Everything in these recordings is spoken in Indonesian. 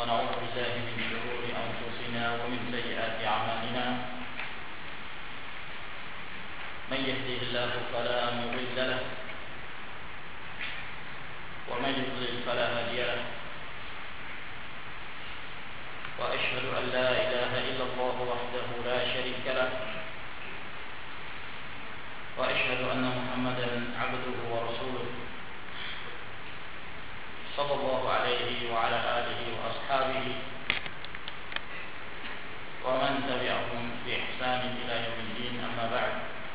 ونعوذ بالله من شرور أنفسنا ومن سيئات أعمالنا من يهده الله فلا مضل له ومن يضلل فلا هادي له وأشهد أن لا إله إلا الله وحده لا شريك له وأشهد أن محمدا عبده ورسوله صلى الله عليه وعلى آله وأصحابه ومن تبعهم بإحسان إلى يوم الدين. أما بعد،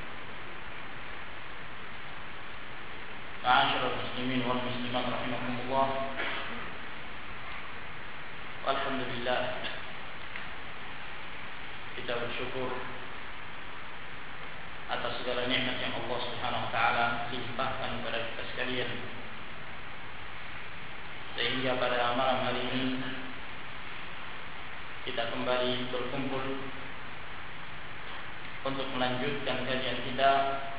معاشر المسلمين والمسلمات رحمكم الله، alhamdulillah, kita bersyukur atas segala nikmat yang Allah Subhanahu wa taala limpahkan kepada kita sekalian, sehingga pada malam hari ini kita kembali berkumpul untuk melanjutkan kajian kita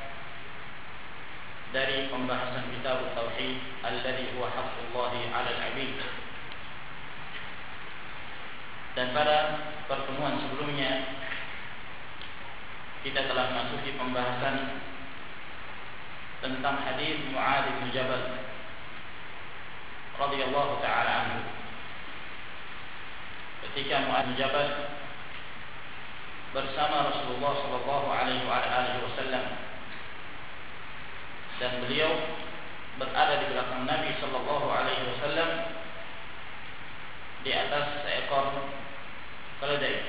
dari pembahasan kitab Tauhid alladzi huwa haqqullahi 'alal 'abid. Dan pada pertemuan sebelumnya kita telah masuki pembahasan tentang hadis Mu'adz bin Jabal radhiyallahu ta'ala anhu, ketika Mu'adz bin Jabal bersama Rasulullah sallallahu alaihi wasallam, dan beliau berada di belakang Nabi sallallahu alaihi wasallam di atas seekor keledai.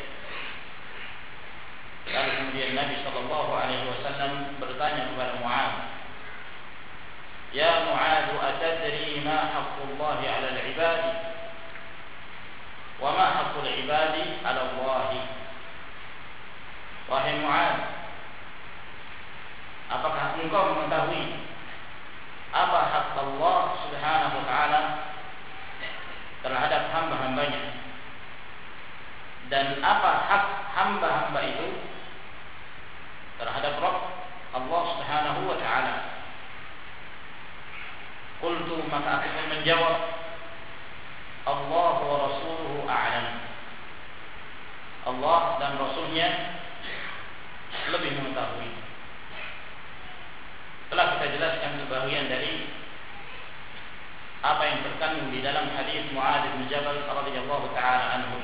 Lalu kemudian Nabi sallallahu alaihi wasallam bertanya kepada Mu'adz, "Ya Mu'adz, atadri ma haqqullahi 'alal 'ibadi wa ma haqqul 'ibadi 'ala Allah?" Wahai Mu'adz, apakah engkau mengetahui apa hak Allah Subhanahu wa taala terhadap hamba-hambanya, dan apa hak hamba-hamba itu terhadap Rabb Allah Subhanahu wa taala? Qultu, maka aku pun menjawab, Allah wa rasuluhu a'lam. Allah dan Rasulnya lebih mengetahui. Telah kita jelaskan sebagian dari apa yang terkandung di dalam hadis Mu'adz bin Jabal radhiyallahu ta'ala anhu,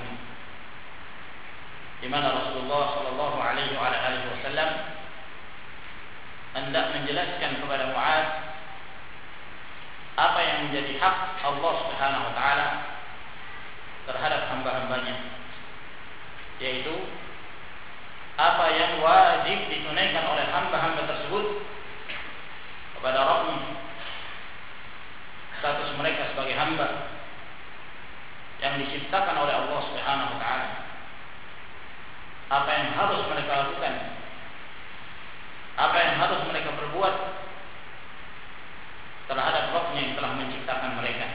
di mana Rasulullah sallallahu alaihi wasallam hendak menjelaskan kepada Mu'adz apa yang menjadi hak Allah Subhanahu wa taala terhadap hamba-hambanya, yaitu apa yang wajib ditunaikan oleh hamba-hamba tersebut kepada Rabbnya, status mereka sebagai hamba yang diciptakan oleh Allah Subhanahu wa taala. Apa yang harus mereka lakukan, apa yang harus mereka perbuat terhadap Rabbnya yang telah menciptakan mereka.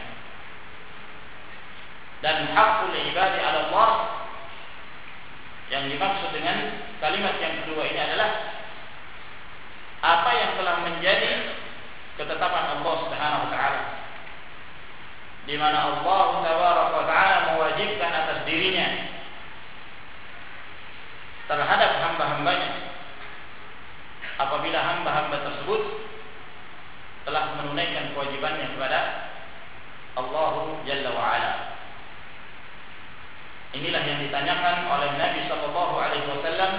Dan haqqul ibadi 'ala Allah, yang dimaksud dengan kalimat yang kedua ini adalah apa yang telah menjadi ketetapan Allah Subhanahu wa taala, di mana Allah Tabaraka wa taala mewajibkan atas dirinya terhadap hamba-hambanya apabila hamba-hamba tersebut telah menunaikan kewajibannya kepada Allah Jalla wa Ala. Inilah yang ditanyakan oleh Nabi sallallahu alaihi wasallam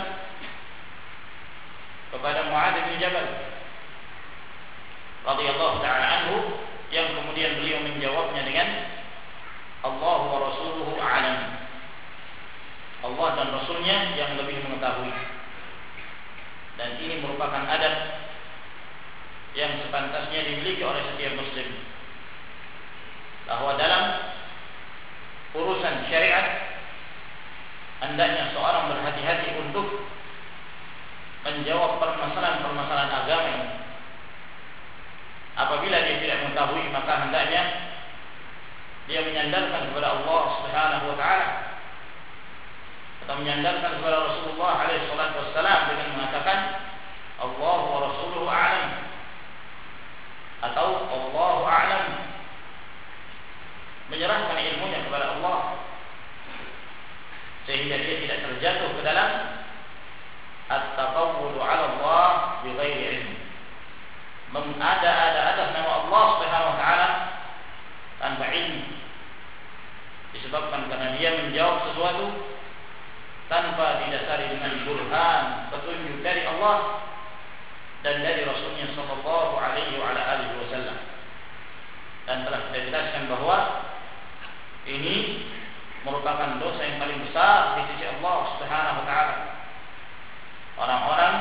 kepada Mu'adz bin Jabal radhiyallahu ta'ala anhu, yang kemudian beliau menjawabnya dengan Allah wa rasuluhu a'lam. Allah dan Rasulnya yang lebih mengetahui. Dan ini merupakan adab yang sepantasnya dimiliki oleh setiap muslim, bahwa dalam urusan syariat hendaknya seorang berhati-hati untuk menjawab permasalahan-permasalahan agama ini. Apabila dia tidak mengetahui, maka hendaknya dia menyandarkan kepada Allah Subhanahu wa taala, atau menyandarkan kepada Rasulullah alaihi salatu wassalam dengan mengatakan Allah wa rasuluhu a'lam, atau Allahu a'lam, menyerahkan ilmunya kepada Allah disebabkan karena dia menjawab sesuatu tanpa didasari dengan burhan, petunjuk dari Allah dan dari Rasulnya sallallahu alaihi wasallam. Dan telah kita jelaskan bahwa ini merupakan dosa yang paling besar di sisi Allah Subhanahu wa taala. Orang-orang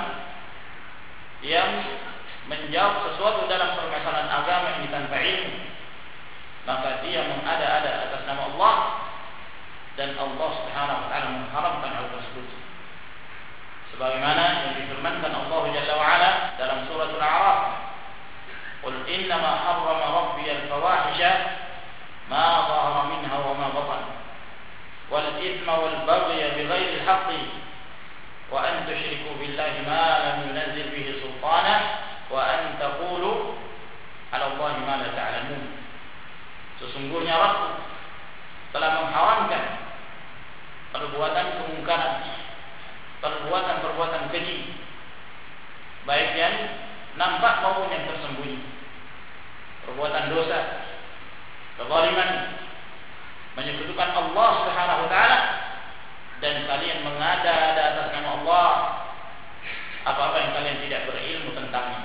yang menjawab sesuatu dalam permasalahan agama ini tanpa ilmu, maka dia mengada-ada atas nama Allah, dan Allah Subhanahu wa taala mengharamkan hal tersebut. Sebagaimana yang difirmankan Allah Jalla wa Ala dalam surah Al-A'raf, "Qul innama harrama rabbi al-fawahisha ma dhahara minha wa ma batan wal ithma wal baghya bighairi al-haqqi wa an tusyriku billahi ma lam yunzil bihi sultana wa an taqulu 'ala Allahi ma la ta'lamun." Sesungguhnya Rabb telah mengharamkan perbuatan kemungkaran, perbuatan-perbuatan keji, baik yang nampak maupun yang tersembunyi, perbuatan dosa, kezaliman, menyekutukan Allah Subhanahu wa taala, dan kalian mengada-ada atas nama Allah apa-apa yang kalian tidak berilmu tentangnya.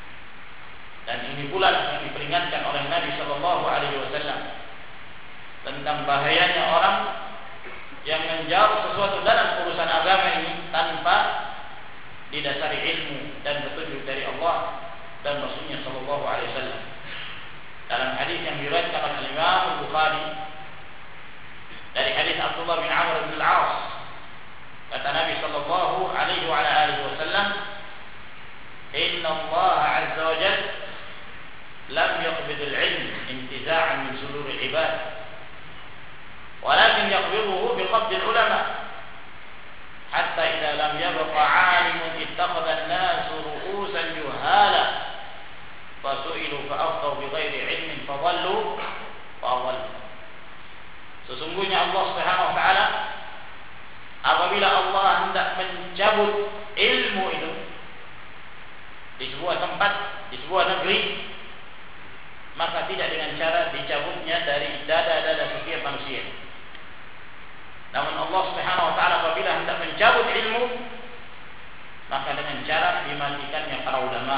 Dan ini pula yang diperingatkan oleh Nabi sallallahu alaihi wasallam tentang bahayanya orang yang menjawab sesuatu dalam urusan agama ini tanpa didasari ilmu dan petunjuk dari Allah dan Rasulnya sallallahu alaihi wasallam. Dalam hadis yang diriwayatkan oleh Imam Al-Bukhari dari hadis Abdullah bin Amr bin Al-As, kata Nabi sallallahu alaihi wasallam, "Inna Allah 'azza wa jalla lam yaqbid al-'ilm intiza'an min sudur al-'ibad, walakin yaqbiduhu biqabd al-ulama, hatta idza lam yabqa 'alimun ittakhadha an-nasu ru'usan juhala, fasu'ilu fa'aftaw bighairi 'ilmin fadhallu fadhallu." Sesungguhnya Allah Subhanahu wa taala apabila Allah hendak mencabut ilmu itu di sebuah tempat, di sebuah negeri, maka tidak dengan cara dicabutnya dari dada-dada setiap manusia. Namun Allah Subhanahu wa taala apabila hendak mencabut ilmu, maka dengan cara dimatikannya para ulama.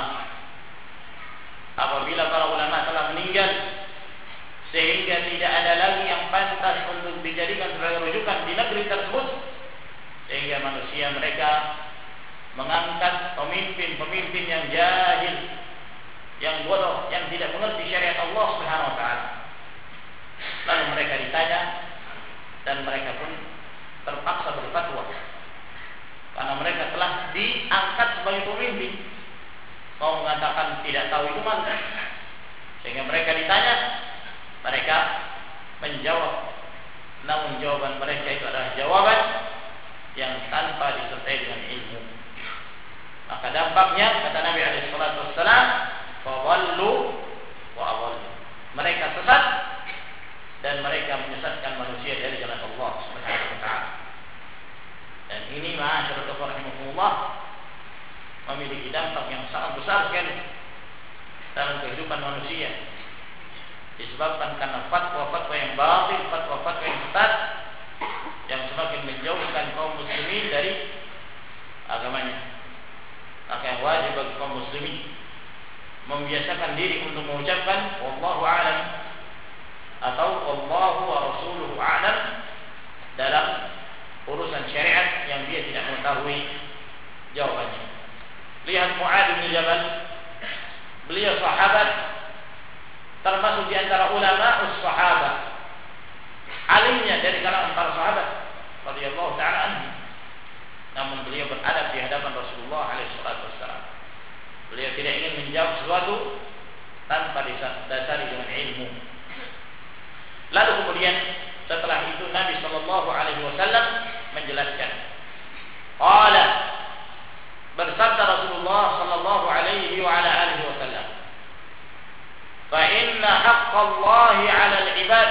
Apabila para ulama telah meninggal, sehingga tidak ada lagi yang pantas untuk dijadikan sebagai rujukan di negeri tersebut, sehingga manusia mereka mengangkat pemimpin-pemimpin yang jahil, yang bodoh, yang tidak mengerti syariat Allah Subhanahu wa taala. Lalu mereka ditanya dan mereka pun terpaksa berfatwa karena mereka telah diangkat sebagai pemimpin. Mau mengatakan tidak tahu itu mana, sehingga mereka ditanya, mereka menjawab, namun jawaban mereka itu adalah jawaban yang tanpa disertai dengan ilmu. Maka dampaknya, kata Nabi alaihi salatu wassalam, fadhallu wa adhallu. Mereka sesat dan mereka menyesatkan manusia dari jalan Allah Subhanahu wa taala. Dan ini ma'asyiral rahimakumullah memiliki dampak yang sangat besar sekali dalam kehidupan manusia, disebabkan karena fatwa-fatwa yang batil, fatwa-fatwa yang sesat yang semakin menjauhkan kaum muslimin dari agamanya. Maka yang wajib bagi kaum muslimin membiasakan diri untuk mengucapkan wallahu a'lam atau wallahu wa rasuluhu a'lam dalam urusan syariat yang dia tidak mengetahui jawabannya. Lihat Mu'adz bin Jabal, beliau sahabat termasuk di antara ulama sahabat, alimnya dari kalangan para sahabat radhiyallahu ta'ala anhu. Namun beliau beradab di hadapan Rasulullah alaihi salatu wassalam. Beliau tidak ingin menjawab sesuatu tanpa didasari dengan ilmu. Lalu kemudian setelah itu Nabi sallallahu alaihi wasallam menjelaskan. Qala, bersabda Rasulullah sallallahu alaihi wa ala alihi wasallam, "Fa inna haqqallahi 'ala al-'ibad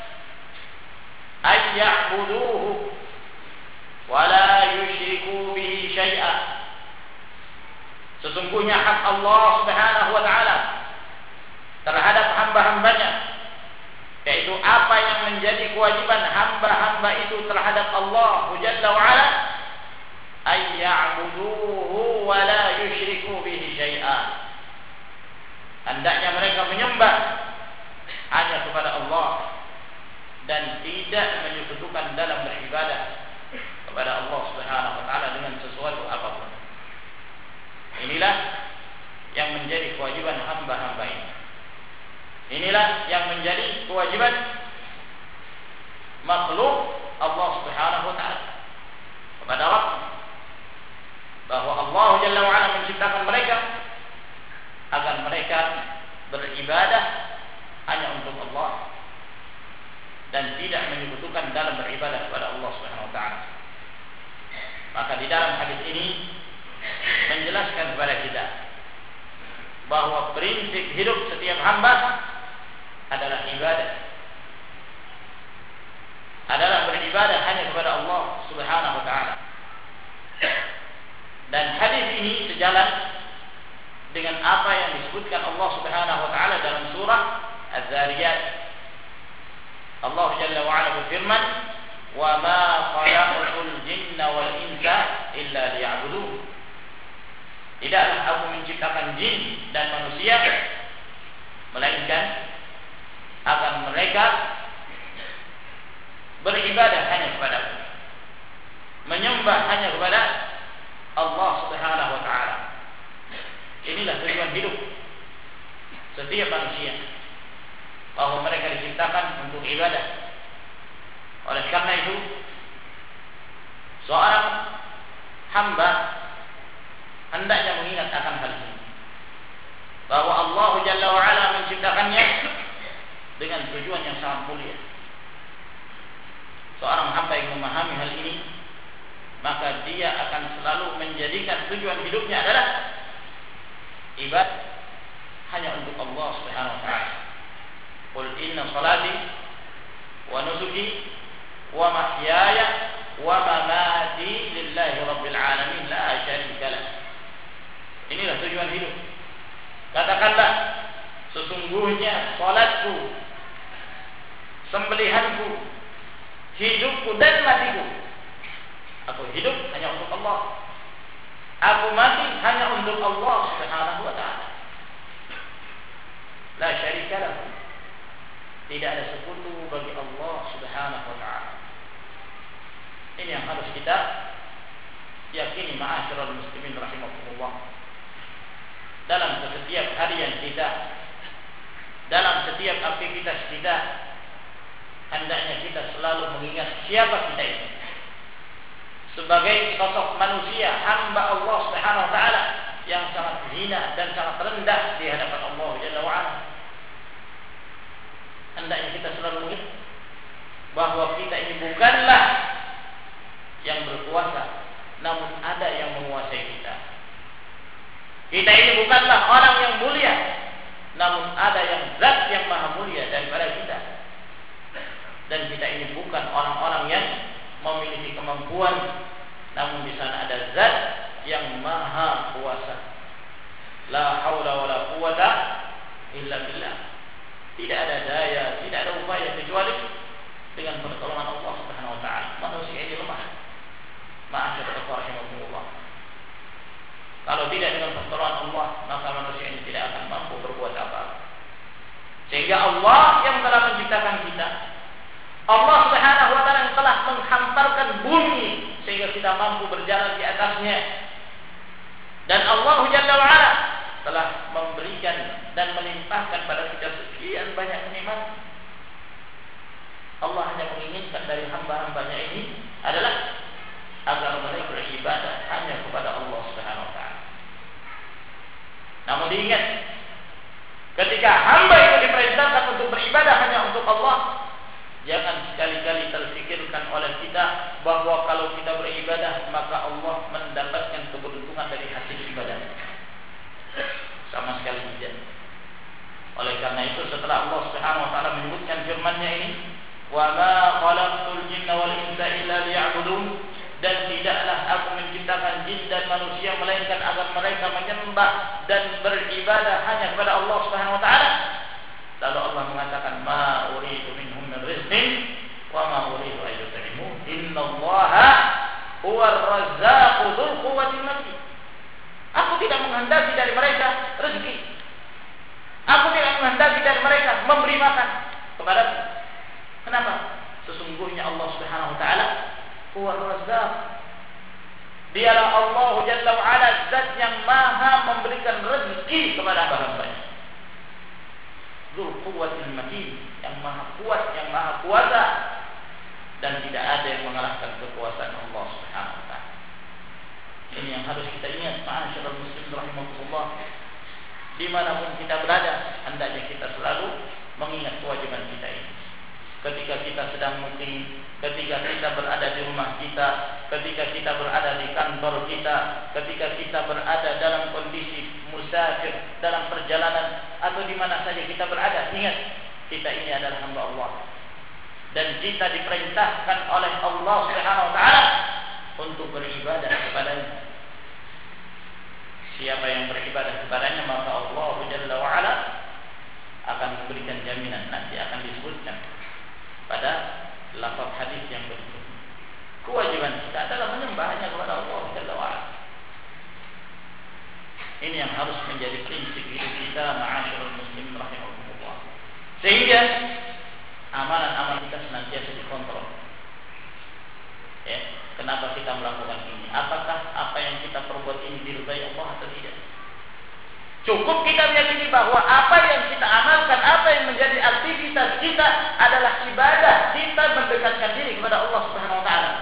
ay ya'buduhu wa la yusyriku bihi syai'a." Sesungguhnya hak Allah Subhanahu wa taala terhadap hamba-hambanya yaitu apa yang menjadi kewajiban hamba-hamba itu terhadap Allah Jalla wa Ala, ay ya'buduhu wa la yusyriku bihi syai'an. Hendaknya mereka menyembah hanya kepada Allah dan tidak menyekutukan dalam beribadah kepada Allah Subhanahu wa taala dengan sesuatu apapun. Inilah yang menjadi kewajiban hamba-hamba ini. Inilah yang menjadi kewajiban makhluk Allah Subhanahu wa taala kepada Rabb, bahwa Allah Jalla wa Ala menciptakan mereka agar mereka beribadah hanya untuk Allah dan tidak menyekutukan dalam beribadah kepada Allah Subhanahu wa taala. Maka di dalam hadis ini menjelaskan kepada kita bahwa prinsip hidup setiap hamba adalah ibadah, adalah beribadah hanya kepada Allah Subhanahu wa taala. Dan hadis ini sejalan dengan apa yang disebutkan Allah Subhanahu wa taala dalam surah Az-Zariyat. Allah Jalla wa Ala berfirman, "Wa ma khalaqtul jinna wal insa illa liya'budun." Tidaklah aku menciptakan jin dan manusia melainkan agar mereka beribadah hanya kepada-Ku, menyembah hanya kepada Allah Subhanahu wa taala. Inilah tujuan hidup setiap manusia, bahwa mereka diciptakan untuk ibadah. Oleh karena itu, seorang hamba hendaknya mengingat akan hal ini, bahwa Allah Jalla wa Ala menciptakannya dengan tujuan yang sangat mulia. Seorang hamba yang memahami hal ini, maka dia akan selalu menjadikan tujuan hidupnya adalah ibadah hanya untuk Allah Subhanahu wa taala. Qul inna salati wa nusuki wa mahyaya wa mamati lillahi rabbil alamin la syarika lah. Inilah tujuan hidup. Katakanlah, sesungguhnya salatku, sembelihanku, hidupku dan matiku, aku hidup hanya untuk Allah, aku mati hanya untuk Allah Subhanahu wa taala. La syarika lahu. Tidak ada sekutu bagi Allah Subhanahu wa taala. Ini yang harus kita yakini, ma'asyiral muslimin rahimakumullah. Dalam setiap harian kita, dalam setiap aktivitas kita, hendaknya kita selalu mengingat siapa kita ini sebagai sosok manusia, hamba Allah Subhanahu wa taala yang sangat hina dan sangat rendah di hadapan Allah Jalla wa Ala. Hendaknya kita selalu ingat bahwa kita ini bukanlah yang berkuasa, namun ada yang menguasai kita. Kita ini bukanlah orang yang mulia, namun ada yang zat yang maha mulia daripada kita. Dan kita ini bukan orang-orang yang memiliki kemampuan, namun di sana ada zat yang maha kuasa. La haula wala quwata illa billah. Tidak ada daya, tidak ada upaya kecuali dengan pertolongan Allah Subhanahu wa taala. Manusia ini lemah. Ma'asyiral rahimakumullah. Kalau tidak dengan pertolongan Allah, maka manusia ini tidak akan mampu berbuat apa-apa. Sehingga Allah yang telah menciptakan kita, Allah Subhanahu wa taala yang telah menghamparkan bumi sehingga kita mampu berjalan di atasnya. Dan Allah Jalla wa Ala telah memberikan dan melimpahkan pada kita sekian banyak nikmat. Allah hanya menginginkan dari hamba-hambanya ini adalah agar mereka beribadah hanya kepada Allah Subhanahu wa taala. Namun diingat, ketika hamba itu diperintahkan untuk beribadah hanya untuk Allah, jangan sekali-kali terfikirkan oleh kita bahwa kalau kita beribadah maka Allah mendapatkan keberuntungan dari hasil ibadah. Sama sekali tidak. Oleh karena itu, setelah Allah Subhanahu wa taala menyebutkan firman-Nya ini, "Wa ma khalaqtul jinna wal insa illa liya'budun," dan tidaklah aku menciptakan jin dan manusia melainkan agar mereka menyembah dan beribadah hanya kepada Allah Subhanahu wa taala. Lalu Allah mengatakan, "Ma uridu huwar razzaqu dzul quwwatil matin. Aku tidak menghendaki dari mereka rezeki. Aku tidak menghendaki dari mereka memberi makan kepadaku. Kenapa? Sesungguhnya Allah Subhanahu wa taala huwar razzaq. Dialah Allah Jalla wa Ala, zat yang maha memberikan rezeki kepada hamba-hambanya. Dzul quwwatil matin, yang maha kuat, yang maha kuasa, dan tidak ada yang mengalahkan kekuasaan Allah Subhanahu wa taala. Ini yang harus kita ingat, ma'asyiral muslimin rahimakumullah. Dimanapun kita berada, hendaknya kita selalu mengingat kewajiban kita ini. Ketika kita sedang mukim, ketika kita berada di rumah kita, ketika kita berada di kantor kita, ketika kita berada dalam kondisi musafir, dalam perjalanan, atau di mana saja kita berada, ingat, kita ini adalah hamba Allah. Dan kita diperintahkan oleh Allah Subhanahu wa taala untuk beribadah kepadanya. Siapa yang beribadah kepadanya, maka Allah Jalla wa Ala akan memberikan jaminan. Nanti akan disebutkan pada lafaz hadis yang berikut. Kewajiban kita adalah menyembah hanya kepada Allah Jalla wa Ala. Ini yang harus menjadi prinsip hidup kita, ma'asyiral muslimin rahimakumullah. Sehingga amalan-amalan kita senantiasa dikontrol. Ya, kenapa kita melakukan ini? Apakah apa yang kita perbuat ini diridai Allah atau tidak? Cukup kita meyakini bahwa apa yang kita amalkan, apa yang menjadi aktivitas kita adalah ibadah, kita mendekatkan diri kepada Allah Subhanahu wa taala.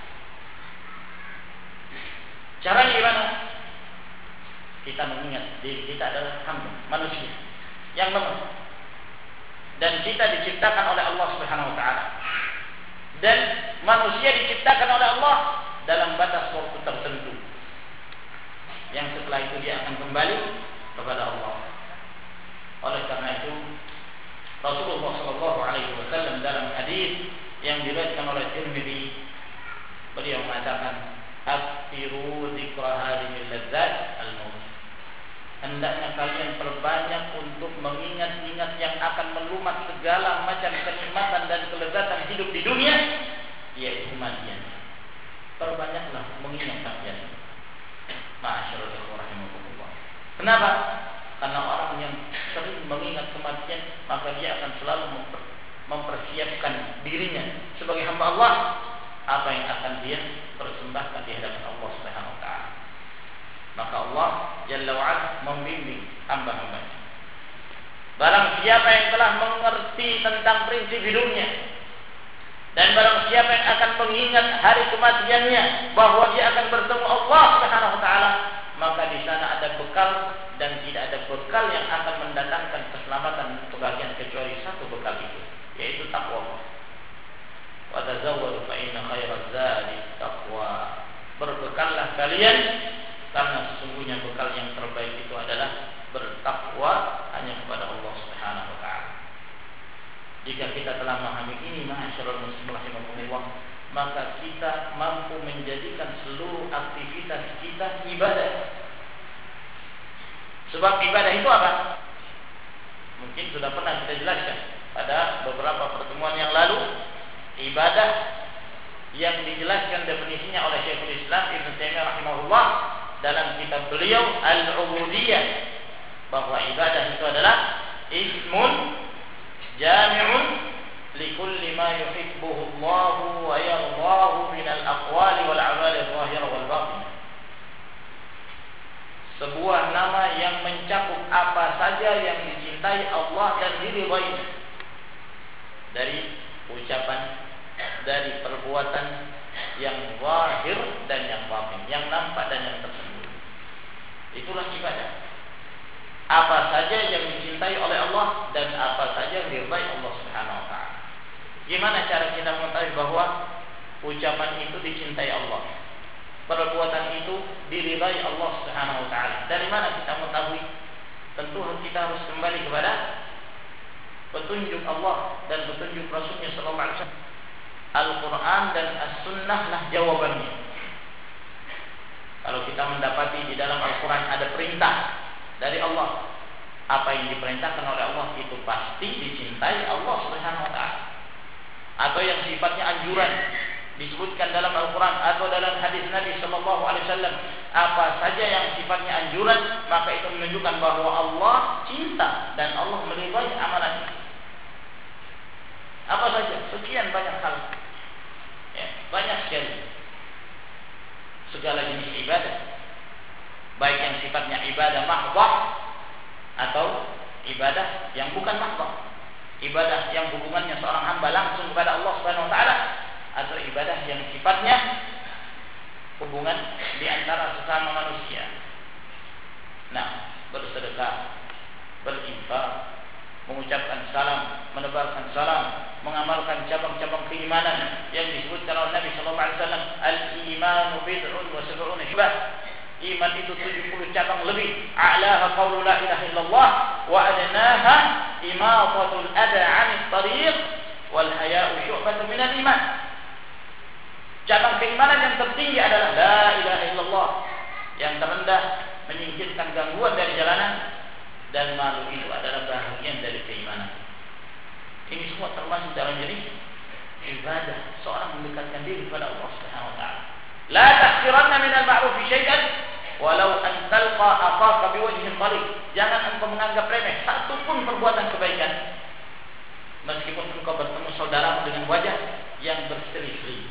Caranya gimana? Kita mengingat diri kita adalah hamba, manusia yang lemah. Dan kita diciptakan oleh Allah Subhanahu wa taala. Dan manusia diciptakan oleh Allah dalam batas waktu tertentu. Yang setelah itu dia akan kembali kepada Allah. Oleh karena itu Rasulullah SAW dalam hadis yang diriwayatkan oleh Tirmidzi, beliau mengatakan, "Aktsiru dzikra hadhil ladzat al-maut." Hendaknya kalian perbanyak untuk mengingat-ingat yang akan melumat segala macam kenikmatan dan kelezatan hidup di dunia, yaitu kematian. Perbanyaklah mengingat kalian. Ma'asyiral ikhwan rahimakumullah. Kenapa? Karena orang yang sering mengingat kematian, maka dia akan selalu mempersiapkan dirinya sebagai hamba Allah. Apa yang akan dia persembahkan di hadapan Allah Subhanahu wa taala. Maka Allah Jalla wa'ala membimbing hamba-hambanya. Barang siapa yang telah mengerti tentang prinsip hidupnya, dan barang siapa yang akan mengingat hari kematiannya, bahwa dia akan bertemu Allah Subhanahu wa taala, maka di sana ada bekal, dan tidak ada bekal yang akan mendatangkan keselamatan dan kebahagiaan kecuali satu bekal itu, yaitu takwa. Wa tazawwadu fa inna khairaz zadi taqwa. Berbekallah kalian, karena sesungguhnya bekal yang terbaik itu adalah bertakwa hanya kepada Allah Subhanahu wa taala. Jika kita telah memahami ini, ma'asyiral muslimin rahimakumullah, maka kita mampu menjadikan seluruh aktivitas kita ibadah. Sebab ibadah itu apa? Mungkin sudah pernah kita jelaskan pada beberapa pertemuan yang lalu. Ibadah yang dijelaskan definisinya oleh Syekhul Islam Ibnu Taimiyah rahimahullah dalam kitab beliau Al-Ubudiyah, bahwa ibadah itu adalah ismun jami'un likulli ma yuhibbuhu Allah wa yardahu min al-aqwali wal a'mali adh-dhahira wal batinah. Sebuah nama yang mencakup apa saja yang dicintai Allah dan diridhainya, dari ucapan, dari perbuatan yang zahir dan yang batin, yang nampak dan yang tersembunyi. Itulah ibadah. Apa saja yang dicintai oleh Allah dan apa saja yang diridhai Allah Subhanahu wa taala. Gimana cara kita mengetahui bahwa ucapan itu dicintai Allah, perbuatan itu diridhai Allah Subhanahu wa taala? Dari mana kita mengetahui? Tentu kita harus kembali kepada petunjuk Allah dan petunjuk Rasulnya sallallahu alaihi wasallam. Al-Quran dan As-Sunnah lah jawabannya. Kalau kita mendapati di dalam Al-Quran ada perintah dari Allah, apa yang diperintahkan oleh Allah itu pasti dicintai Allah Subhanahu wa taala. Atau yang sifatnya anjuran disebutkan dalam Al-Quran atau dalam hadis Nabi Sallallahu Alaihi Wasallam, apa saja yang sifatnya anjuran, maka itu menunjukkan bahwa Allah cinta dan Allah meridai amalan itu. Apa saja, sekian banyak hal, ya, banyak sekali segala jenis ibadah, baik yang sifatnya ibadah mahdhah atau ibadah yang bukan mahdhah, ibadah yang hubungannya seorang hamba langsung kepada Allah Subhanahu Wa Taala, atau ibadah yang sifatnya hubungan di antara sesama manusia. Nah, bersedekah, berinfak, mengucapkan salam, menebarkan salam, mengamalkan cabang-cabang keimanan yang disebutkan oleh Nabi Sallallahu Alaihi Wasallam, al-imanu bid'un wa sab'una syu'bah. Iman itu 70 cabang lebih. A'laha qaulu la ilaha illallah wa adnaha imatatul adha 'anil tariq wal haya'u syu'batun minal iman. Cabang keimanan yang tertinggi adalah la ilaha illallah, yang terendah menyingkirkan gangguan dari jalanan, dan malu itu adalah bahagian dari keimanan. Ini semua termasuk dalam jenis ibadah seorang mendekatkan diri kepada Allah Subhanahu Wa Taala. La tahqiranna minal ma'ruf syai'an walau an talqa akhaka biwajhin talib. Jangan engkau menganggap remeh satu pun perbuatan kebaikan, meskipun engkau bertemu saudaramu dengan wajah yang berseri-seri.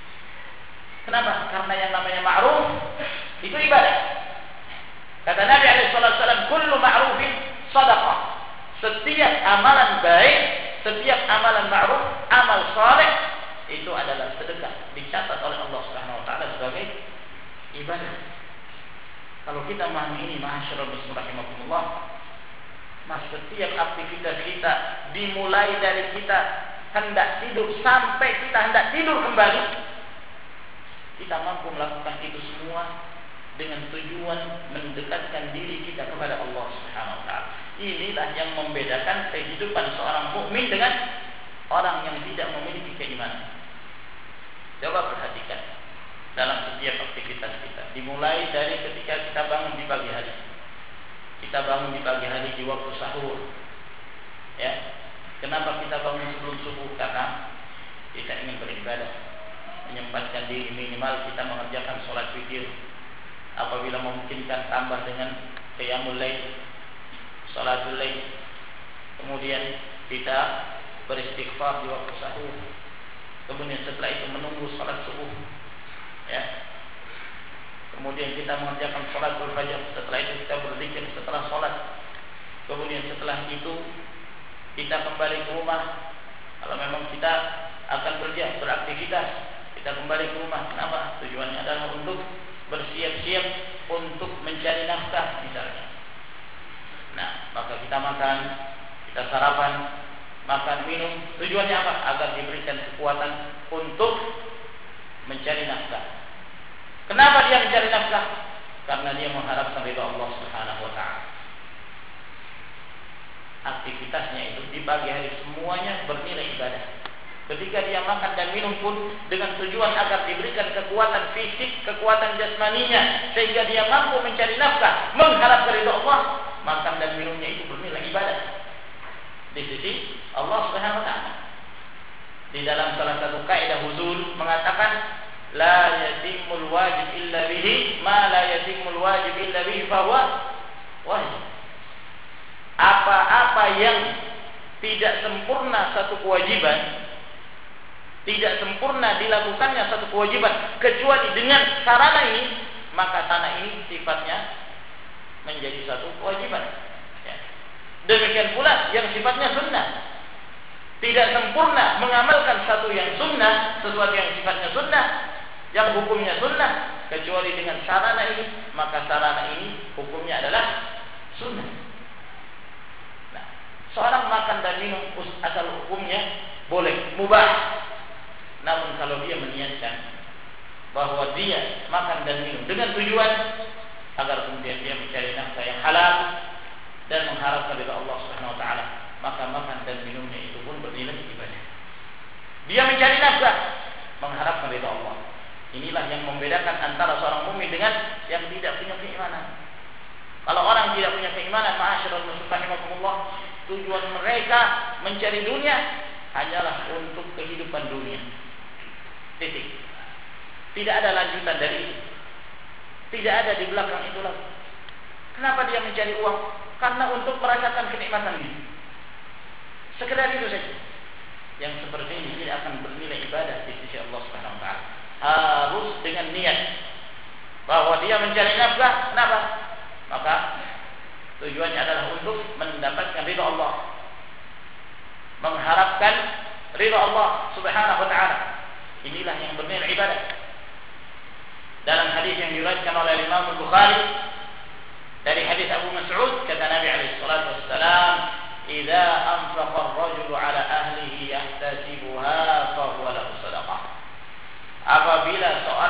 Kenapa? Karena yang namanya ma'ruf itu ibadah. Kata Nabi SAW, kullu ma'rufin sadaqah. Setiap amalan baik, setiap amalan ma'ruf, amal saleh, itu adalah sedekah, dicatat oleh Allah Subhanahu Wa Taala sebagai ibadah. Kalau kita memahami ini, ma'asyiral muslimin rahimakumullah, maka setiap aktivitas kita dimulai dari kita hendak tidur sampai kita hendak tidur kembali, kita mampu melakukan itu semua dengan tujuan mendekatkan diri kita kepada Allah Subhanahu Wa Taala. Inilah yang membedakan kehidupan seorang mukmin dengan orang yang tidak memiliki keimanan. Coba perhatikan dalam setiap aktivitas kita, dimulai dari ketika kita bangun di pagi hari. Kita bangun di pagi hari di waktu sahur. Ya. Kenapa kita bangun sebelum subuh? Karena kita ingin beribadah, menyempatkan diri, minimal kita mengerjakan sholat witir. Apabila memungkinkan tambah dengan qiyamul lail, salatul lail. Kemudian kita beristighfar di waktu sahur. Kemudian setelah itu menunggu salat subuh. Ya. Kemudian kita mengerjakan salatul fajr. Setelah itu kita berzikir setelah salat. Kemudian setelah itu kita kembali ke rumah. Kalau memang kita akan beraktivitas, kita kembali ke rumah. Kenapa? Tujuannya adalah untuk bersiap-siap untuk mencari nafkah misalnya. Nah, maka kita makan, kita sarapan, makan, minum. Tujuannya apa? Agar diberikan kekuatan untuk mencari nafkah. Kenapa dia mencari nafkah? Karena dia mengharapkan ridha Allah Subhanahu Wa Taala. Aktivitasnya itu di pagi hari semuanya bernilai ibadah. Ketika dia makan dan minum pun dengan tujuan agar diberikan kekuatan fisik, kekuatan jasmaninya, sehingga dia mampu mencari nafkah, mengharap ridha Allah. Makan dan minumnya itu bernilai ibadah di sisi Allah Subhanahu Wa Taala. Di dalam salah satu kaidah usul mengatakan, la yatimul wajib illa bihi, ma la yatimul wajib illa bihi fahuwa wajib. Apa-apa yang tidak sempurna satu kewajiban, tidak sempurna dilakukannya satu kewajiban kecuali dengan sarana ini, maka sarana ini sifatnya menjadi satu kewajiban. Ya. Demikian pula yang sifatnya sunnah, tidak sempurna mengamalkan satu yang sunnah, sesuatu yang sifatnya sunnah, yang hukumnya sunnah, kecuali dengan sarana ini, maka sarana ini hukumnya adalah sunnah. Nah, seorang makan dan minum asal hukumnya boleh, mubah. Namun kalau dia meniatkan bahwa dia makan dan minum dengan tujuan agar kemudian dia mencari nafkah yang halal dan mengharapkan ridha Allah Subhanahu Wa Taala, maka makan dan minumnya itu pun bernilai ibadah. Dia mencari nafkah mengharapkan ridha Allah. Inilah yang membedakan antara seorang mukmin dengan yang tidak punya keimanan. Kalau orang tidak punya keimanan, ma'asyiral muslimin rahimakumullah, tujuan mereka mencari dunia hanyalah untuk kehidupan dunia. Titik. Tidak ada lanjutan dari itu. Tidak ada di belakang itu lagi. Kenapa dia mencari uang? Karena untuk merasakan kenikmatan ini. Sekedar itu saja. Yang seperti ini tidak akan bernilai ibadah di sisi Allah Subhanahu wa taala. Harus dengan niat bahwa dia mencari nafkah. Kenapa? Maka tujuannya adalah untuk mendapatkan ridha Allah, mengharapkan ridha Allah Subhanahu wa taala. Inilah yang bernilai ibadah. Dalam hadis yang diriwayatkan oleh Imam Bukhari dari hadis Abu Mas'ud, kata Nabi alaihi salatu wassalam, "Idza anfaqa ar-rajulu 'ala ahlihi yahtasibuha fa huwa lahu shadaqah." Apabila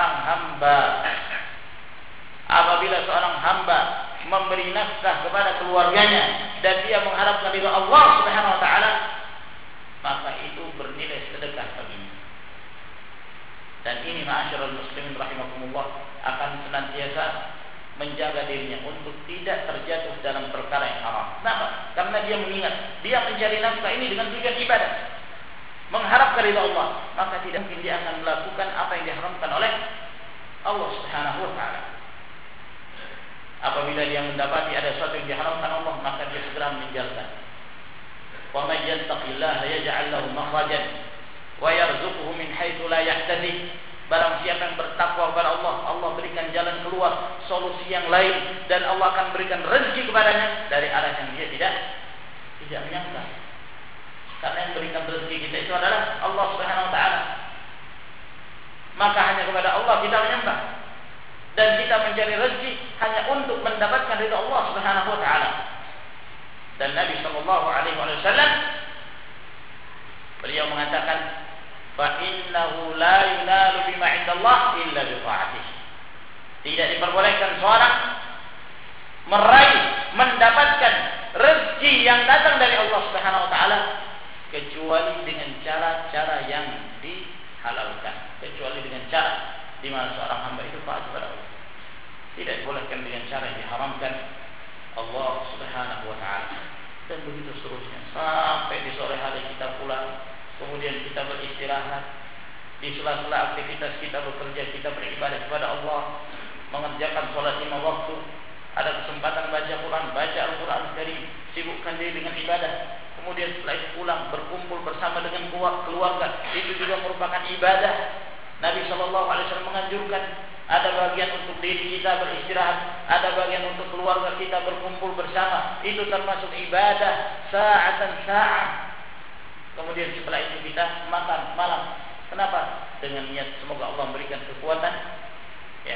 seorang hamba memberi nafkah kepada keluarganya dan dia mengharapkan ridha Allah Subhanahu wa taala, maka itu bernilai sedekah baginya. Dan ini ma'asyiral muslimin rahimakumullah akan senantiasa menjaga dirinya untuk tidak terjatuh dalam perkara yang haram. Kenapa? Karena dia mengingat, dia mencari nafkah ini dengan tujuan ibadah, mengharapkan ridha Allah, maka tidak mungkin dia akan melakukan apa yang diharamkan oleh Allah Subhanahu wa taala. Apabila dia mendapati ada sesuatu yang diharamkan Allah, maka dia segera meninggalkan. Wa may yattaqillaha yaj'al lahu makhrajan wa yarzuqhu min haitsu la yahtasib. Barang siapa yang bertakwa kepada Allah, Allah berikan jalan keluar, solusi yang lain, dan Allah akan berikan rezeki kepadanya dari arah yang dia tidak menyangka. Karena yang berikan rezeki kita itu adalah Allah Subhanahu wa taala. Maka hanya kepada Allah kita menyembah, dan kita mencari rezeki hanya untuk mendapatkan ridha Allah Subhanahu wa taala. Dan Nabi sallallahu alaihi wasallam beliau mengatakan, fa innahu la yunalu bima 'indallah illa bi ta'atih. Tidak diperbolehkan seorang mendapatkan rezeki yang datang dari Allah Subhanahu wa taala kecuali dengan cara-cara yang dihalalkan, kecuali dengan cara di mana seorang hamba itu taat kepada Allah. Tidak dibolehkan dengan cara yang diharamkan Allah Subhanahu wa taala. Dan begitu seterusnya sampai di sore hari kita pulang, kemudian kita beristirahat, di sela-sela aktivitas kita bekerja, kita beribadah kepada Allah, mengerjakan sholat 5 waktu, ada kesempatan baca Quran, baca Al-Quran Karim, sibukkan diri dengan ibadah. Kemudian setelah itu pulang, berkumpul bersama dengan keluarga, itu juga merupakan ibadah. Nabi SAW menganjurkan, ada bagian untuk diri kita beristirahat, ada bagian untuk keluarga kita berkumpul bersama, itu termasuk ibadah sa'atan sa'ah. Kemudian setelah itu kita makan malam. Kenapa? Dengan niat semoga Allah memberikan kekuatan, ya,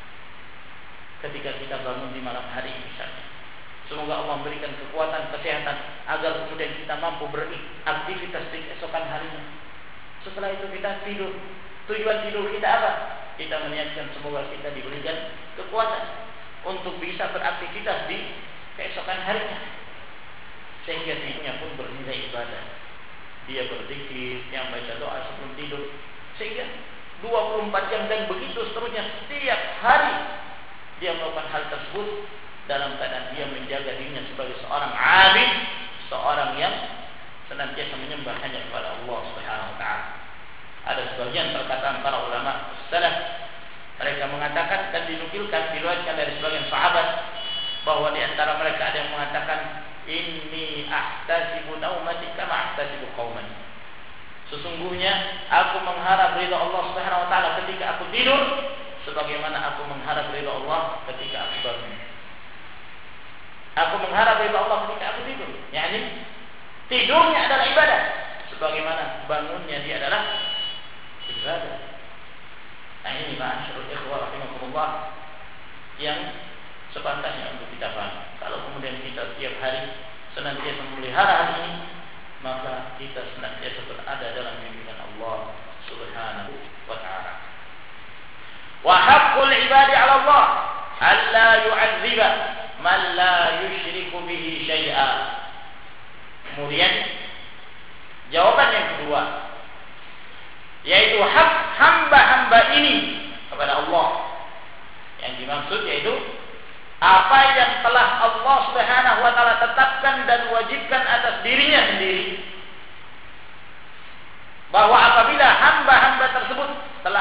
ketika kita bangun di malam hari misalnya. Semoga Allah memberikan kekuatan, kesehatan, agar kemudian kita mampu beraktivitas di keesokan harinya. Setelah itu kita tidur. Tujuan tidur kita apa? Kita meniatkan semoga kita diberikan kekuatan untuk bisa beraktivitas di keesokan harinya, sehingga tidurnya pun bernilai ibadah. Dia berzikir, yang baca doa sebelum tidur, sehingga 24 jam dan begitu seterusnya. Setiap hari dia melakukan hal tersebut dalam keadaan dia menjaga dirinya sebagai seorang abid, seorang yang senantiasa menyembah hanya kepada Allah Subhanahu wa taala. Ada sebagian perkataan para ulama salaf, mereka mengatakan dan dinukilkan, diriwayatkan dari sebagian sahabat, bahwa di antara mereka ada yang mengatakan, inni ahtasibu naumati kama ahtasibu qauman. Sesungguhnya aku mengharap ridha Allah Subhanahu wa taala ketika aku tidur sebagaimana aku mengharap ridha Allah ketika aku bangun. Aku mengharap ridha Allah ketika aku tidur. Yani tidurnya adalah ibadah, sebagaimana bangunnya dia adalah ibadah. Nah ini ma'asyiral ikhwah rahimakumullah yang sepantasnya untuk kita pahami. Kalau kemudian kita setiap hari senantiasa memelihara hal ini, maka kita senantiasa berada dalam bimbingan Allah Subhanahu wa ta'ala. Wa haqqul ibadi 'ala Allah alla yu'adziba man la yusyriku bihi syai'a. Kemudian jawaban yang kedua, yaitu hak hamba-hamba ini kepada Allah. Yang dimaksud yaitu apa yang telah Allah Subhanahu wa taala tetapkan dan wajibkan atas dirinya sendiri, bahwa apabila hamba-hamba tersebut telah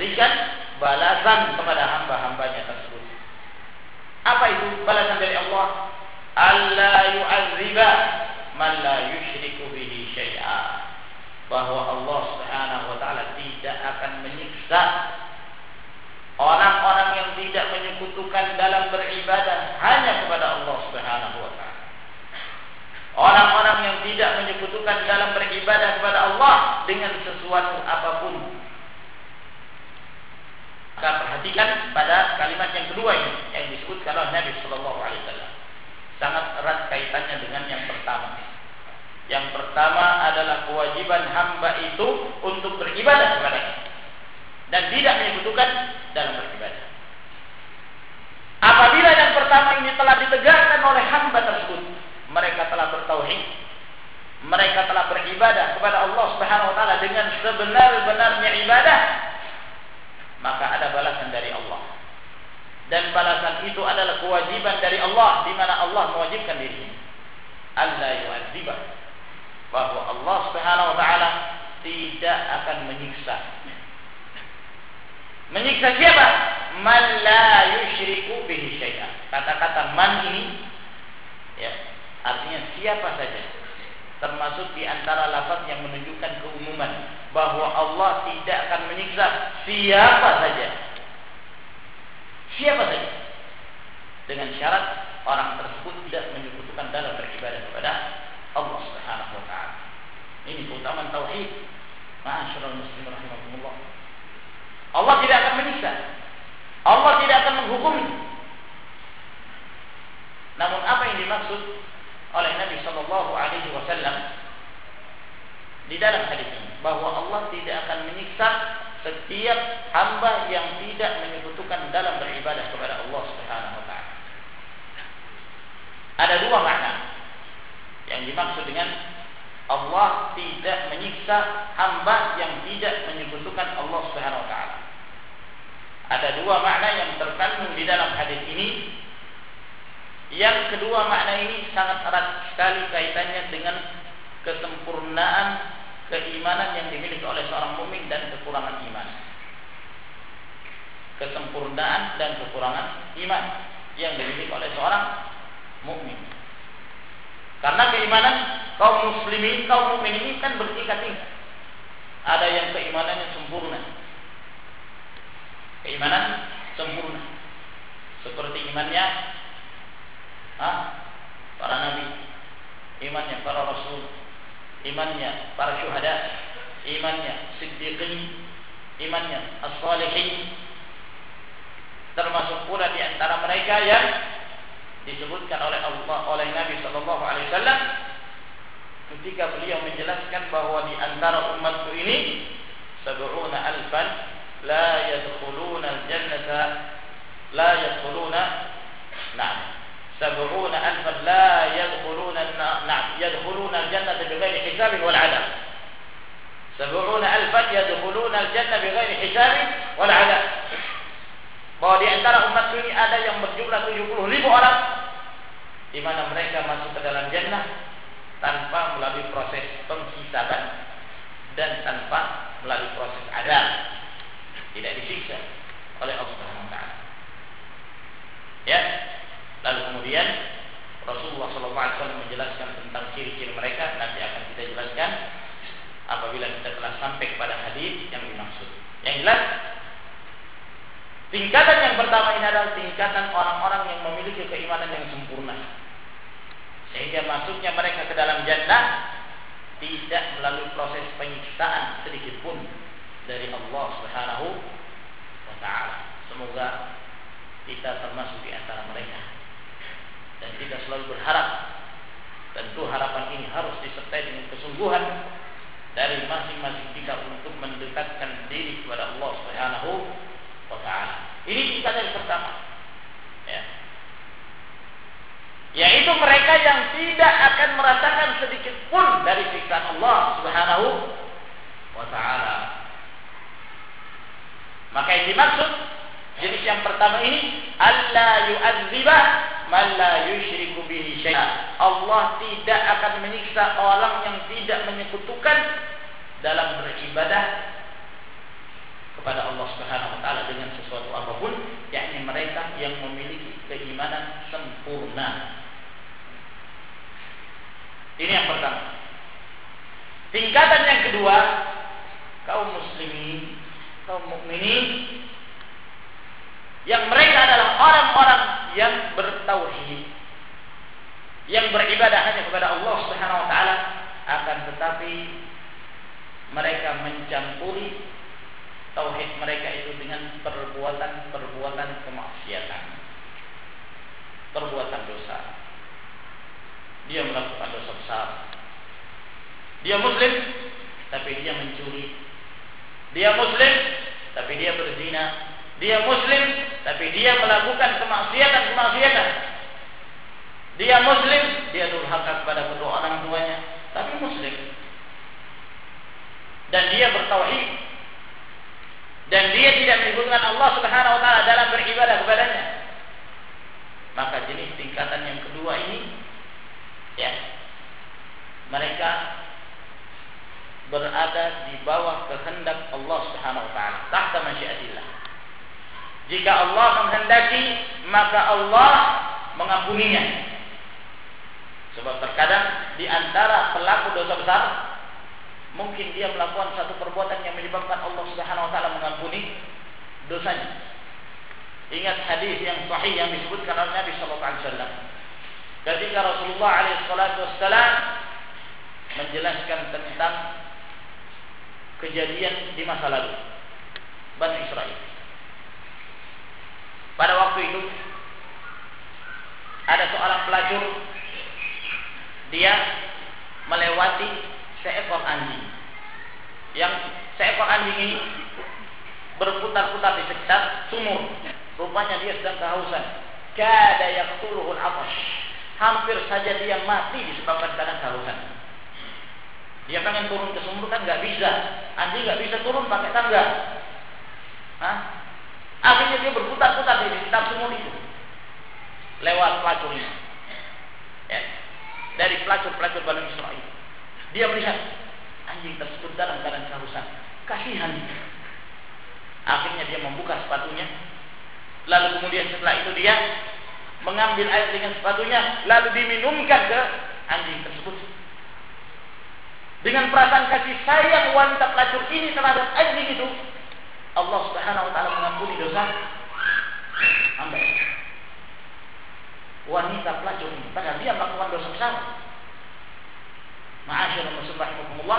memberikan balasan kepada hamba-hambanya tersebut. Apa itu balasan dari Allah? Alla yu'adziba man la yusyriku bihi syai'a. Bahwa Allah Subhanahu wa taala tidak akan menyiksa orang-orang yang tidak menyekutukan dalam beribadah hanya kepada Allah Subhanahu wa taala. Orang-orang yang tidak menyekutukan dalam beribadah kepada Allah dengan sesuatu apapun. Maka perhatikan pada kalimat yang kedua ini yang disebutkan oleh Nabi sallallahu alaihi wasallam. Sangat erat kaitannya dengan yang pertama. Yang pertama adalah kewajiban hamba itu untuk beribadah kepadanya dan tidak menyekutukan dalam beribadah. Apabila yang pertama ini telah ditegakkan oleh hamba tersebut, mereka telah bertauhid, mereka telah beribadah kepada Allah Subhanahu wa taala dengan sebenar-benarnya ibadah, maka ada balasan dari Allah. Dan balasan itu adalah kewajiban dari Allah, di mana Allah mewajibkan dirinya alla yu'adzibah, bahwa Allah Subhanahu wa taala tidak akan menyiksa. Menyiksa siapa? Man la yusyriku bihi syai'an. Kata-kata man ini ya, artinya siapa saja. Termasuk di antara lafaz yang menunjukkan keumuman bahwa Allah tidak akan menyiksa siapa saja. Siapa saja. Dengan syarat orang tersebut tidak menyekutukan dalam beribadah kepada Allah Subhanahu wa taala. Ini keutamaan tauhid. Ma'asyiral muslimin rahimakumullah. Allah tidak akan menyiksa. Allah tidak akan menghukum. Namun apa yang dimaksud oleh Nabi sallallahu alaihi wasallam di dalam hadis ini, bahwa Allah tidak akan menyiksa setiap hamba yang tidak menyekutukan dalam beribadah kepada Allah Subhanahu wa taala. Ada dua makna yang dimaksud dengan Allah tidak menyiksa hamba yang tidak menyekutukan Allah Subhanahu wa taala. Ada dua makna yang terkandung di dalam hadis ini. Yang kedua makna ini sangat erat sekali kaitannya dengan kesempurnaan keimanan yang dimiliki oleh seorang mukmin dan kekurangan iman. Kesempurnaan dan kekurangan iman yang dimiliki oleh seorang mukmin. Karena keimanan kaum muslimin, kaum mukmin ini kan bertingkat-tingkat. Ada yang keimanannya sempurna. Keimanan sempurna. Seperti imannya para nabi, imannya para rasul, imannya para syuhada, imannya siddiqin, imannya as-salihin. Termasuk pula di antara mereka yang disebutkan oleh Allah, oleh Nabi sallallahu alaihi wasallam ketika beliau menjelaskan bahwa di antara umatku ini 70,000 la yadkhuluna al-jannata la yadkhuluna 70,000 la yadkhuluna yadkhuluna al-jannata bighairi hisab wal 'adab. 70,000 yadkhuluna al-jannah bighairi hisab wal 'adab. Bahwa di antara umat ini ada yang berjumlah 70,000 orang di mana mereka masuk ke dalam jannah tanpa melalui proses penghisaban dan tanpa melalui proses adab. Tidak disiksa oleh Allah Subhanahu wa taala. Ya. Lalu kemudian Rasulullah SAW menjelaskan tentang ciri-ciri mereka. Nanti akan kita jelaskan apabila kita telah sampai kepada hadis yang dimaksud. Yang jelas, tingkatan yang pertama ini adalah tingkatan orang-orang yang memiliki keimanan yang sempurna, sehingga masuknya mereka ke dalam jannah tidak melalui proses penyiksaan sedikit pun dari Allah Subhanahu wa taala. Semoga kita termasuk di antara mereka. Dan kita selalu berharap, tentu harapan ini harus disertai dengan kesungguhan dari masing-masing kita untuk mendekatkan diri kepada Allah Subhanahu wa taala. Ini tingkatan yang pertama. Ya. Yaitu mereka yang tidak akan merasakan sedikit pun dari siksaan Allah Subhanahu wa taala. Maka yang dimaksud jenis yang pertama ini, alla yu'adziba man la yusyriku bihi syai'an. Allah tidak akan menyiksa orang yang tidak menyekutukan dalam beribadah kepada Allah Subhanahu Tingkatan yang kedua, kaum muslimin, kaum mukminin yang mereka adalah orang-orang yang bertauhid, yang beribadah hanya kepada Allah Subhanahu wa taala, akan tetapi mereka mencampuri tauhid mereka itu dengan perbuatan-perbuatan kemaksiatan, perbuatan dosa. Dia melakukan dosa besar. Dia muslim tapi dia mencuri. Dia muslim tapi dia berzina. Dia muslim tapi dia melakukan kemaksiatan. Dia muslim, dia durhaka kepada kedua orang tuanya, tapi muslim. Dan dia bertauhid. Dan dia tidak menyebutkan Allah Subhanahu wa taala dalam beribadah kepadanya. Maka jenis tingkatan yang kedua ini, ya, mereka berada di bawah kehendak Allah Subhanahu wa taala, tahta masyiatillah. Jika Allah menghendaki, maka Allah mengampuninya. Sebab terkadang di antara pelaku dosa besar, mungkin dia melakukan satu perbuatan yang menyebabkan Allah Subhanahu wa taala mengampuni dosanya. Ingat hadis yang sahih yang disebutkan oleh Nabi sallallahu alaihi wasallam. Ketika Rasulullah alaihi salatu wasallam menjelaskan tentang kejadian di masa lalu Bani Israel. Pada waktu itu ada seorang pelacur, dia melewati seekor anjing. Yang seekor anjing ini berputar-putar di sekitar sumur. Rupanya dia sedang kehausan. Kada yaqtuluhul 'atash. Hampir saja dia mati disebabkan karena kehausan. Dia pengen turun ke sumur kan nggak bisa. Anjing nggak bisa turun pakai tangga. Akhirnya dia berputar-putar di sekitar sumur itu. Lewat pelacurnya. Ya. Dari pelacur-pelacur Bani Israel. Dia melihat anjing tersebut dalam keadaan kehausan. Kasihan. Akhirnya dia membuka sepatunya. Lalu kemudian setelah itu dia mengambil air dengan sepatunya. Lalu diminumkan ke anjing tersebut. Dengan perasaan kasih sayang wanita pelacur ini terhadap anjing itu, Allah Subhanahu wa taala mengampuni dosa hamba. Wanita pelacur ini, padahal dia melakukan dosa besar. Ma'asyiral muslimin rahimakumullah.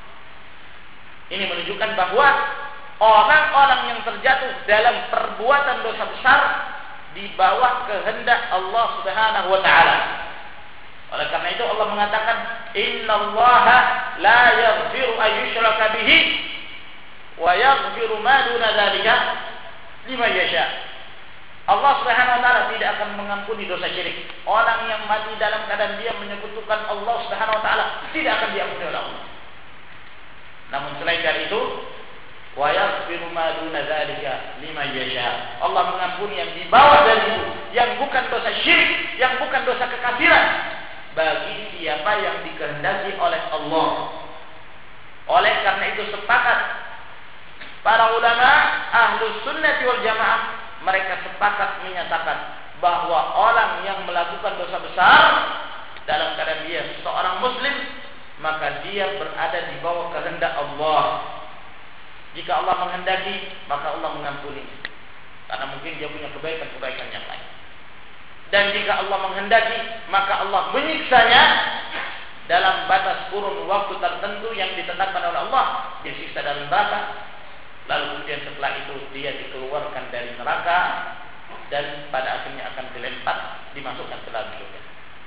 Ini menunjukkan bahwa orang-orang yang terjatuh dalam perbuatan dosa besar di bawah kehendak Allah Subhanahu wa taala. Oleh karena itu Allah mengatakan, "Innallaha la yaghfiru an yushraka bihi wa yaghfiru ma duna dzalika liman yasha." Allah Subhanahu wa taala tidak akan mengampuni dosa syirik. Orang yang mati dalam keadaan dia menyekutukan Allah Subhanahu wa taala tidak akan diampuni oleh Allah. Namun selain dari itu, wa yaghfiru ma duna dzalika liman yasha. Allah mengampuni yang di bawah dari itu, yang bukan dosa syirik, yang bukan dosa kekafiran, bagi siapa yang dikehendaki oleh Allah. Oleh karena itu sepakat para ulama Ahlus Sunnah wal Jamaah, mereka sepakat menyatakan bahwa orang yang melakukan dosa besar dalam keadaan dia seorang muslim, maka dia berada di bawah kehendak Allah. Jika Allah menghendaki, maka Allah mengampuni. Karena mungkin dia punya kebaikan-kebaikan yang lain. Dan jika Allah menghendaki, maka Allah menyiksanya dalam batas kurun waktu tertentu yang ditetapkan oleh Allah, disiksa dalam neraka. Lalu kemudian setelah itu dia dikeluarkan dari neraka dan pada akhirnya akan dilempar, dimasukkan ke dalam surga.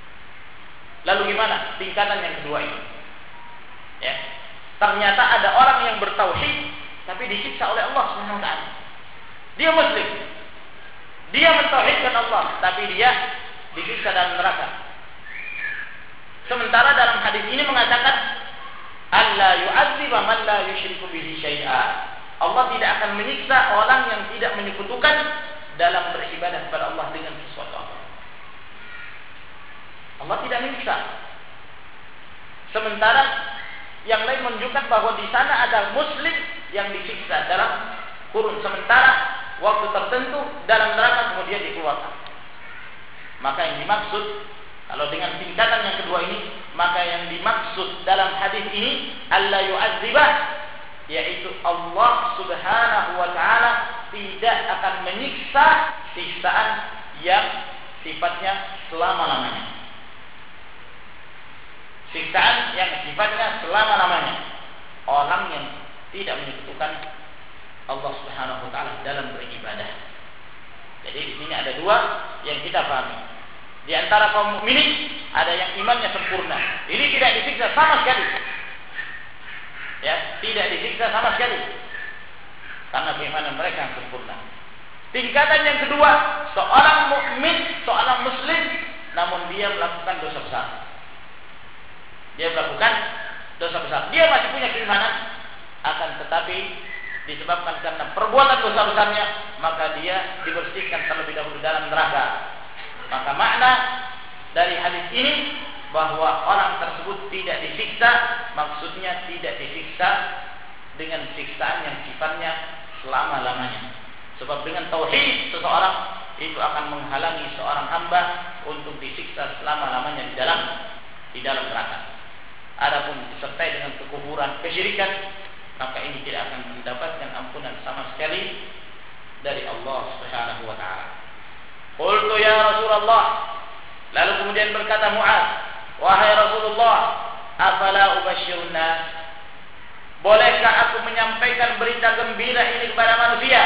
Lalu gimana tingkatan yang kedua ini? Ya, ternyata ada orang yang bertauhid tapi disiksa oleh Allah Subhanahu wa taala. Dia muslim, dia mentauhidkan Allah, tapi dia disiksa dalam neraka. Sementara dalam hadis ini mengatakan, "Alla yu'adziba man la yusyriku bihi syai'a." Allah tidak akan menyiksa orang yang tidak menyekutukan dalam beribadah kepada Allah dengan sesuatu. Allah tidak menyiksa. Sementara yang lain menunjukkan bahwa di sana ada muslim yang disiksa dalam kurun sementara waktu tertentu dalam neraka kemudian dikeluarkan. Maka yang dimaksud kalau dengan tingkatan yang kedua ini, maka yang dimaksud dalam hadis ini alla yu'adzibah, yaitu Allah Subhanahu wa taala tidak akan menyiksa siksaan yang sifatnya selama-lamanya. Siksaan yang sifatnya selama-lamanya. Orang yang tidak menyekutukan Allah Subhanahu wa taala dalam beribadah. Jadi di sini ada dua yang kita pahami. Di antara kaum mukminin ada yang imannya sempurna. Ini tidak disiksa sama sekali. Ya, tidak disiksa sama sekali. Karena keimanan mereka yang sempurna. Tingkatan yang kedua, seorang mukmin, seorang muslim, namun dia melakukan dosa besar. Dia melakukan dosa besar. Dia masih punya keimanan, akan tetapi disebabkan karena perbuatan dosa besarnya, maka dia dibersihkan terlebih dahulu dalam neraka. Maka makna dari hadis ini bahwa orang tersebut tidak disiksa, maksudnya tidak disiksa dengan siksaan yang sifatnya selama-lamanya. Sebab dengan tauhid seseorang itu akan menghalangi seorang hamba untuk disiksa selama-lamanya di dalam neraka. Adapun disertai dengan kekufuran, kesyirikan, maka ini tidak akan mendapatkan ampunan sama sekali dari Allah Subhanahu wa taala. Qultu ya Rasulullah, lalu kemudian berkata Mu'adz, wahai Rasulullah, afala ubasyirun nas? Bolehkah aku menyampaikan berita gembira ini kepada manusia?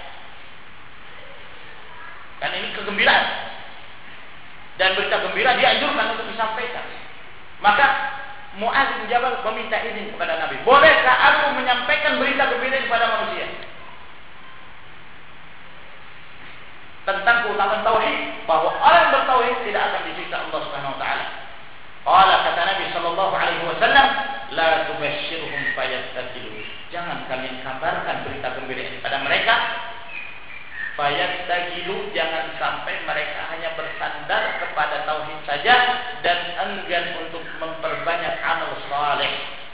Kan ini kegembiraan. Dan berita gembira dianjurkan untuk disampaikan. Maka Mu'adz bin Jabal meminta izin kepada Nabi, bolehkah aku menyampaikan berita gembira kepada manusia tentang keutamaan tauhid, bahwa orang bertauhid tidak akan disiksa Allah Subhanahu wa taala. Qala, kata Nabi sallallahu alaihi wasallam, la tubasyshirhum fayastaqilu. Jangan kalian kabarkan berita gembira ini pada mereka. Fayastaqilu, jangan sampai mereka hanya bersandar kepada tauhid saja dan enggan untuk memperbanyak amal saleh.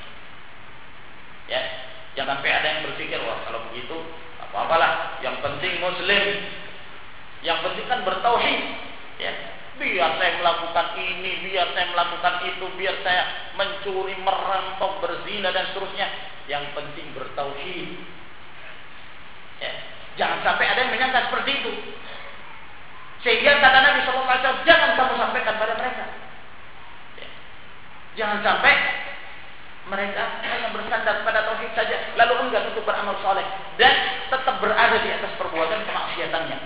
Ya, jangan sampai ada yang berpikir, wah kalau begitu apa-apalah, yang penting muslim, yang penting kan bertauhid. Ya, biar saya melakukan ini, biar saya melakukan itu, biar saya mencuri, merampok, berzina dan seterusnya. Yang penting bertauhid. Ya, jangan sampai ada yang menyangka seperti itu. Sehingga kata Nabi SAW, jangan kamu sampaikan pada mereka. Ya, jangan sampai mereka hanya bersandar pada tauhid saja, lalu enggan untuk beramal soleh dan tetap berada di atas perbuatan kemaksiatannya.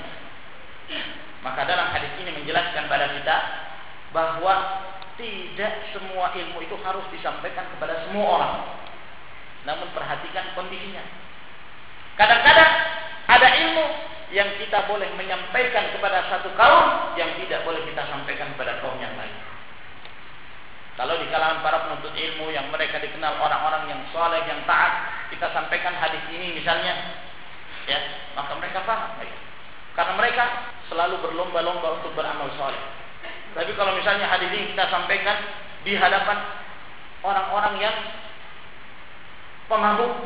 Maka dalam hadis ini menjelaskan pada kita bahwa tidak semua ilmu itu harus disampaikan kepada semua orang. Namun perhatikan kondisinya. Kadang-kadang ada ilmu yang kita boleh menyampaikan kepada satu kaum yang tidak boleh kita sampaikan kepada kaum yang lain. Kalau di kalangan para penuntut ilmu yang mereka dikenal orang-orang yang saleh, yang taat, kita sampaikan hadis ini misalnya, ya, maka mereka paham. Karena mereka selalu berlomba-lomba untuk beramal saleh. Tapi kalau misalnya hadis ini kita sampaikan di hadapan orang-orang yang pemabuk,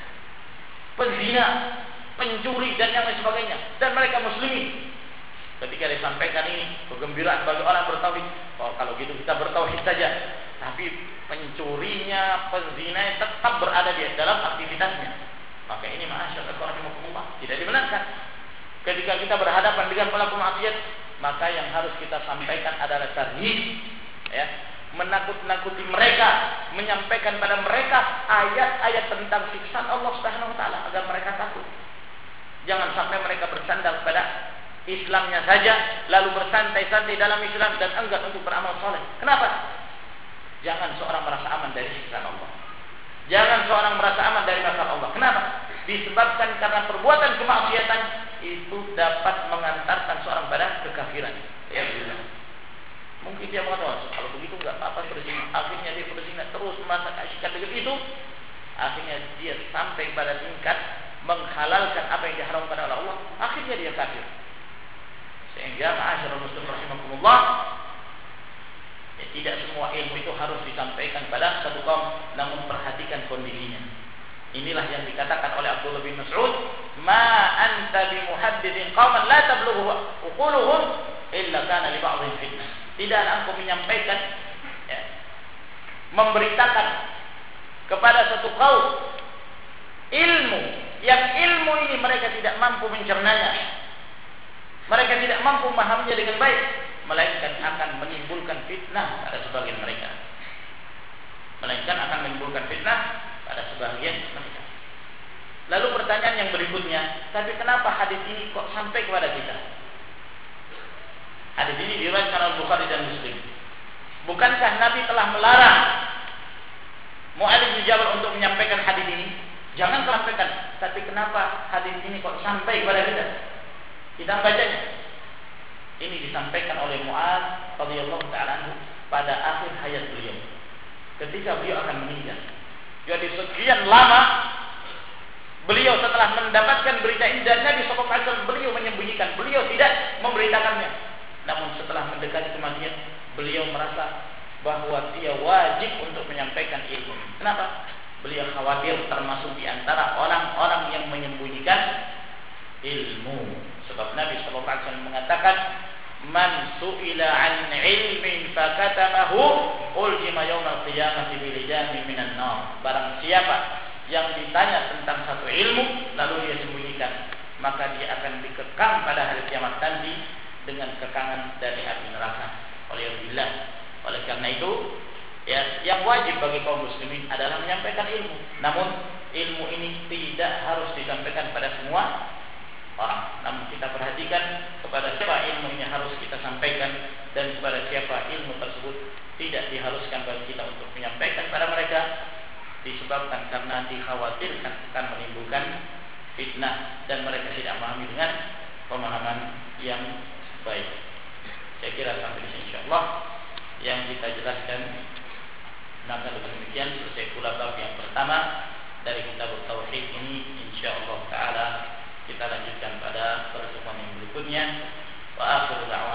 penzina, pencuri dan yang lain sebagainya, dan mereka muslimin, ketika disampaikan ini kegembiraan bagi orang bertauhid, oh kalau gitu kita bertauhid saja, tapi pencurinya, penzina tetap berada di dalam aktivitasnya, maka ini ma'asyarakat rahimahumullah tidak dibenarkan. Ketika kita berhadapan dengan pelaku maksiat, maka yang harus kita sampaikan adalah tarhib, ya, menakut-nakuti mereka, menyampaikan pada mereka ayat-ayat tentang siksaan Allah Subhanahu wa taala agar mereka takut. Jangan sampai mereka bersandar pada Islamnya saja, lalu bersantai-santai dalam Islam dan enggan untuk beramal soleh. Kenapa? Jangan seorang merasa aman dari siksaan Allah. Jangan seorang merasa aman dari makar Allah. Kenapa? Disebabkan karena perbuatan kemaksiatan itu dapat mengantarkan seorang pada kekafiran. Ya, mungkin dia mengatakan, kalau begitu enggak apa-apa berzina. Akhirnya dia berzina terus merasa keasikan dengan itu. Akhirnya dia sampai pada tingkat menghalalkan apa yang diharamkan oleh Allah. Akhirnya dia kafir. Sehingga ma'asyiral muslimin rahimakumullah, ya, tidak semua ilmu itu harus disampaikan pada satu kaum, namun perhatikan kondisinya. Inilah yang dikatakan oleh Abdullah bin Mas'ud, ma anta bimuhaddithin qauman la tablughu uquluhum illa kana li ba'dhin fitnah. Tidak engkau menyampaikan, ya, memberitakan kepada satu kaum ilmu yang ilmu ini mereka tidak mampu mencernanya, mereka tidak mampu memahaminya dengan baik, melainkan akan menimbulkan fitnah pada sebagian mereka. Lalu pertanyaan yang berikutnya, tapi kenapa hadis ini kok sampai kepada kita? Hadis ini diriwayatkan oleh Bukhari dan Muslim. Bukankah Nabi telah melarang Mu'adz bin Jabal untuk menyampaikan hadis ini? Jangan sampaikan. Tapi kenapa hadis ini kok sampai kepada kita? Kita bacanya. Ini disampaikan oleh Mu'adz radhiyallahu ta'ala anhu pada akhir hayat beliau, ketika beliau akan meninggal. Jadi sekian lama beliau setelah mendapatkan berita ini dari Nabi SAW, beliau menyembunyikan, beliau tidak memberitakannya. Namun setelah mendekati kematian, beliau merasa bahwa dia wajib untuk menyampaikan ilmu. Kenapa? Beliau khawatir termasuk di antara orang-orang yang menyembunyikan ilmu. Sebab Nabi SAW mengatakan, "Man su'ila an ilmin fakatamahu uljima yawmal qiyamati bilijami minan nar." Barang siapa yang ditanya tentang satu ilmu lalu dia sembunyikan, maka dia akan dikekang pada hari kiamat nanti dengan kekangan dari api neraka. Oleh karena itu, ya, yang wajib bagi kaum muslimin adalah menyampaikan ilmu. Namun ilmu ini tidak harus disampaikan pada semua orang. Namun kita perhatikan kepada siapa ilmu ini harus kita sampaikan dan kepada siapa ilmu tersebut tidak diharuskan bagi kita untuk menyampaikan pada mereka, disebabkan karena dikhawatirkan akan menimbulkan fitnah dan mereka tidak memahami dengan pemahaman yang baik. Saya kira sampai di sini insyaallah yang kita jelaskan. Maka demikian selesai pula bab yang pertama dari kitab Tauhid ini. Insyaallah taala kita lanjutkan pada pertemuan yang berikutnya. Wa akhiru